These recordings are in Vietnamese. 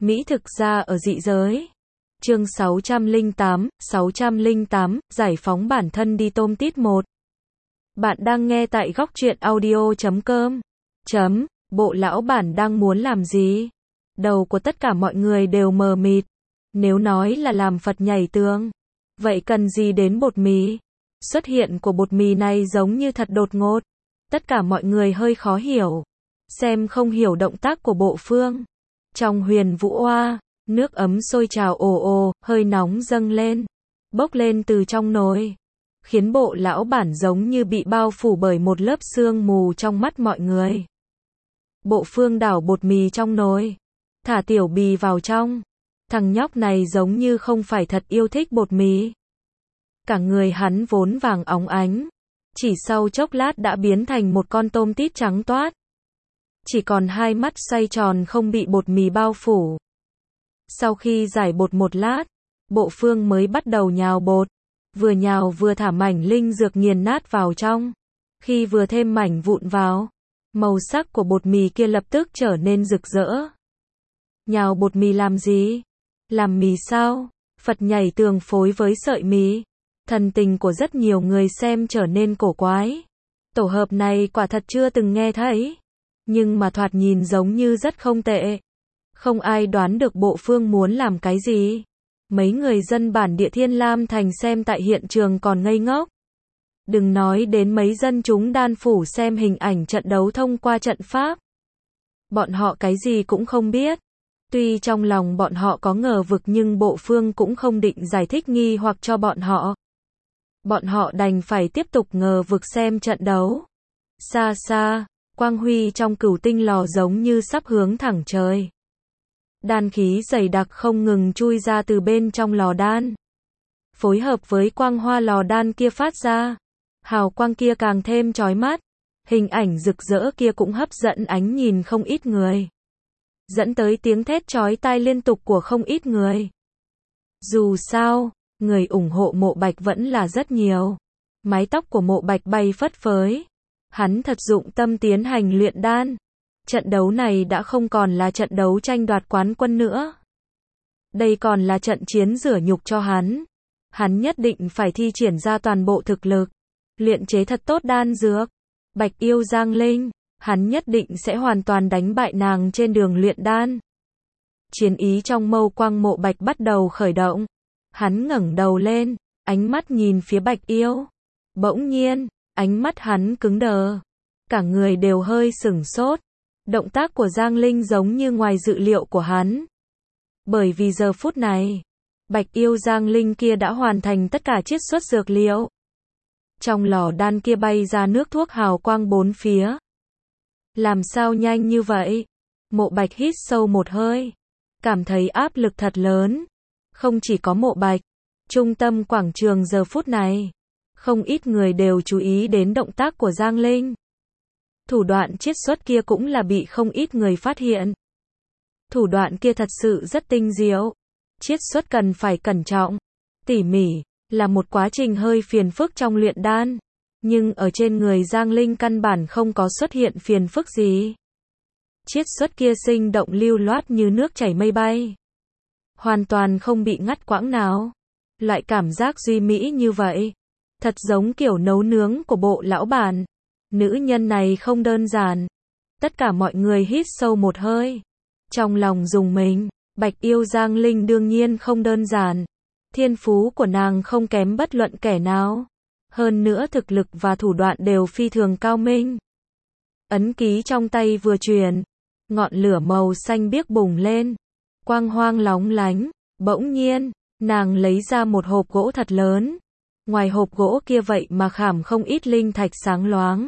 Mỹ thực ra ở dị giới. Chương 608, giải phóng bản thân đi tôm tít 1. Bạn đang nghe tại góc truyện audio.com. Bộ lão bản đang muốn làm gì? Đầu của tất cả mọi người đều mờ mịt. Nếu nói là làm Phật nhảy tường, vậy cần gì đến bột mì? Xuất hiện của bột mì này giống như thật đột ngột. Tất cả mọi người hơi khó hiểu. Xem không hiểu động tác của Bộ Phương. Trong Huyền Vũ Oa, nước ấm sôi trào ồ ồ, hơi nóng dâng lên, bốc lên từ trong nồi, khiến Bộ lão bản giống như bị bao phủ bởi một lớp sương mù trong mắt mọi người. Bộ Phương đảo bột mì trong nồi, thả tiểu bì vào trong. Thằng nhóc này giống như không phải thật yêu thích bột mì. Cả người hắn vốn vàng óng ánh, chỉ sau chốc lát đã biến thành một con tôm tít trắng toát. Chỉ còn hai mắt xoay tròn không bị bột mì bao phủ. Sau khi giải bột một lát, Bộ Phương mới bắt đầu nhào bột. Vừa nhào vừa thả mảnh linh dược nghiền nát vào trong. Khi vừa thêm mảnh vụn vào, màu sắc của bột mì kia lập tức trở nên rực rỡ. Nhào bột mì làm gì? Làm mì sao? Phật nhảy tường phối với sợi mì. Thần tình của rất nhiều người xem trở nên cổ quái. Tổ hợp này quả thật chưa từng nghe thấy. Nhưng mà thoạt nhìn giống như rất không tệ. Không ai đoán được Bộ Phương muốn làm cái gì. Mấy người dân bản địa Thiên Lam Thành xem tại hiện trường còn ngây ngốc. Đừng nói đến mấy dân chúng Đan Phủ xem hình ảnh trận đấu thông qua trận pháp. Bọn họ cái gì cũng không biết. Tuy trong lòng bọn họ có ngờ vực nhưng Bộ Phương cũng không định giải thích nghi hoặc cho bọn họ. Bọn họ đành phải tiếp tục ngờ vực xem trận đấu. Xa xa, quang huy trong cửu tinh lò giống như sắp hướng thẳng trời. Đan khí dày đặc không ngừng chui ra từ bên trong lò đan. Phối hợp với quang hoa lò đan kia phát ra. Hào quang kia càng thêm chói mắt. Hình ảnh rực rỡ kia cũng hấp dẫn ánh nhìn không ít người. Dẫn tới tiếng thét chói tai liên tục của không ít người. Dù sao, người ủng hộ Mộ Bạch vẫn là rất nhiều. Mái tóc của Mộ Bạch bay phất phới. Hắn thật dụng tâm tiến hành luyện đan. Trận đấu này đã không còn là trận đấu tranh đoạt quán quân nữa. Đây còn là trận chiến rửa nhục cho hắn. Hắn nhất định phải thi triển ra toàn bộ thực lực. Luyện chế thật tốt đan dược. Bạch yêu Giang Linh, hắn nhất định sẽ hoàn toàn đánh bại nàng trên đường luyện đan. Chiến ý trong mâu quang Mộ Bạch bắt đầu khởi động. Hắn ngẩng đầu lên, ánh mắt nhìn phía Bạch yêu. Bỗng nhiên, ánh mắt hắn cứng đờ. Cả người đều hơi sửng sốt. Động tác của Giang Linh giống như ngoài dự liệu của hắn. Bởi vì giờ phút này, Bạch yêu Giang Linh kia đã hoàn thành tất cả chiết xuất dược liệu. Trong lò đan kia bay ra nước thuốc hào quang bốn phía. Làm sao nhanh như vậy? Mộ Bạch hít sâu một hơi. Cảm thấy áp lực thật lớn. Không chỉ có Mộ Bạch. Trung tâm quảng trường giờ phút này. Không ít người đều chú ý đến động tác của Giang Linh. Thủ đoạn chiết xuất kia cũng là bị không ít người phát hiện. Thủ đoạn kia thật sự rất tinh diệu. Chiết xuất cần phải cẩn trọng, tỉ mỉ, là một quá trình hơi phiền phức trong luyện đan. Nhưng ở trên người Giang Linh căn bản không có xuất hiện phiền phức gì. Chiết xuất kia sinh động lưu loát như nước chảy mây bay. Hoàn toàn không bị ngắt quãng nào. Loại cảm giác duy mỹ như vậy. Thật giống kiểu nấu nướng của Bộ lão bản. Nữ nhân này không đơn giản. Tất cả mọi người hít sâu một hơi. Trong lòng rùng mình, Bạch yêu Giang Linh đương nhiên không đơn giản. Thiên phú của nàng không kém bất luận kẻ nào. Hơn nữa thực lực và thủ đoạn đều phi thường cao minh. Ấn ký trong tay vừa truyền. Ngọn lửa màu xanh biếc bùng lên. Quang hoang lóng lánh. Bỗng nhiên, nàng lấy ra một hộp gỗ thật lớn. Ngoài hộp gỗ kia vậy mà khảm không ít linh thạch sáng loáng.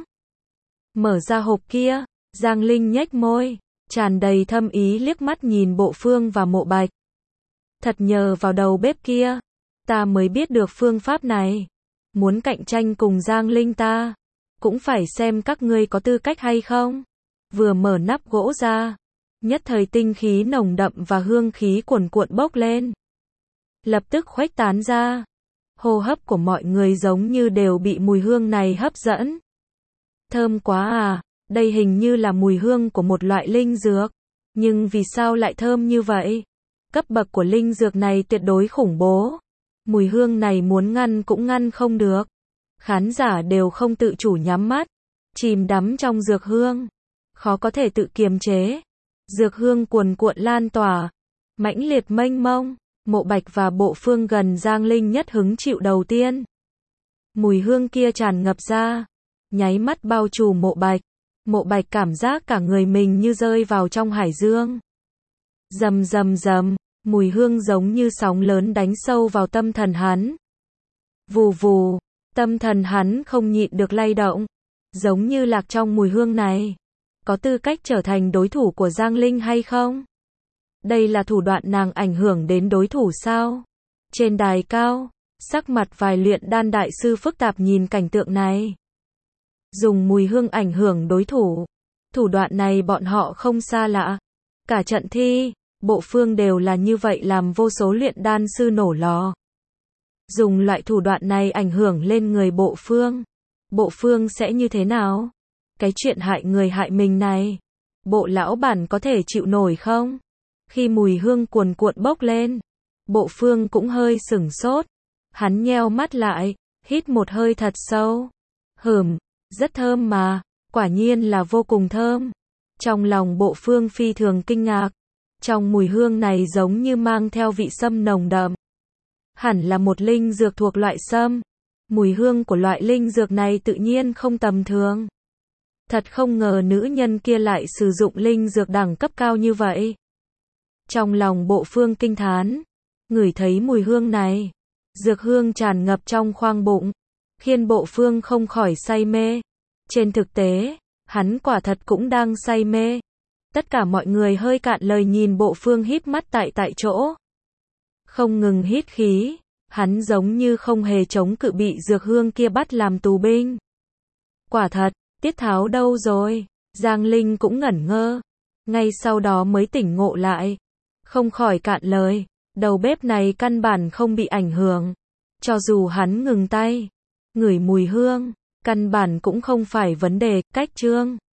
Mở ra hộp kia, Giang Linh nhếch môi, tràn đầy thâm ý liếc mắt nhìn Bộ Phương và Mộ Bạch. Thật nhờ vào đầu bếp kia, ta mới biết được phương pháp này. Muốn cạnh tranh cùng Giang Linh ta, cũng phải xem các ngươi có tư cách hay không. Vừa mở nắp gỗ ra, nhất thời tinh khí nồng đậm và hương khí cuồn cuộn bốc lên. Lập tức khuếch tán ra. Hô hấp của mọi người giống như đều bị mùi hương này hấp dẫn. Thơm quá à, đây hình như là mùi hương của một loại linh dược. Nhưng vì sao lại thơm như vậy? Cấp bậc của linh dược này tuyệt đối khủng bố. Mùi hương này muốn ngăn cũng ngăn không được. Khán giả đều không tự chủ nhắm mắt, chìm đắm trong dược hương, khó có thể tự kiềm chế. Dược hương cuồn cuộn lan tỏa, mãnh liệt mênh mông. Mộ Bạch và Bộ Phương gần Giang Linh nhất hứng chịu đầu tiên. Mùi hương kia tràn ngập ra, nháy mắt bao trùm Mộ Bạch. Mộ Bạch cảm giác cả người mình như rơi vào trong hải dương. Rầm rầm rầm, mùi hương giống như sóng lớn đánh sâu vào tâm thần hắn. Vù vù, tâm thần hắn không nhịn được lay động, giống như lạc trong mùi hương này. Có tư cách trở thành đối thủ của Giang Linh hay không? Đây là thủ đoạn nàng ảnh hưởng đến đối thủ sao? Trên đài cao, sắc mặt vài luyện đan đại sư phức tạp nhìn cảnh tượng này. Dùng mùi hương ảnh hưởng đối thủ. Thủ đoạn này bọn họ không xa lạ. Cả trận thi, Bộ Phương đều là như vậy làm vô số luyện đan sư nổ lò. Dùng loại thủ đoạn này ảnh hưởng lên người Bộ Phương. Bộ Phương sẽ như thế nào? Cái chuyện hại người hại mình này, Bộ lão bản có thể chịu nổi không? Khi mùi hương cuồn cuộn bốc lên, Bộ Phương cũng hơi sửng sốt. Hắn nheo mắt lại, hít một hơi thật sâu. Rất thơm mà, quả nhiên là vô cùng thơm. Trong lòng Bộ Phương phi thường kinh ngạc. Trong mùi hương này giống như mang theo vị sâm nồng đậm. Hẳn là một linh dược thuộc loại sâm. Mùi hương của loại linh dược này tự nhiên không tầm thường. Thật không ngờ nữ nhân kia lại sử dụng linh dược đẳng cấp cao như vậy. Trong lòng Bộ Phương kinh thán, ngửi thấy mùi hương này, dược hương tràn ngập trong khoang bụng, khiến Bộ Phương không khỏi say mê. Trên thực tế, hắn quả thật cũng đang say mê. Tất cả mọi người hơi cạn lời nhìn Bộ Phương híp mắt tại chỗ. Không ngừng hít khí, hắn giống như không hề chống cự bị dược hương kia bắt làm tù binh. Quả thật, Tiết Tháo đâu rồi? Giang Linh cũng ngẩn ngơ, ngay sau đó mới tỉnh ngộ lại. Không khỏi cạn lời, đầu bếp này căn bản không bị ảnh hưởng. Cho dù hắn ngừng tay, ngửi mùi hương, căn bản cũng không phải vấn đề. Cách chương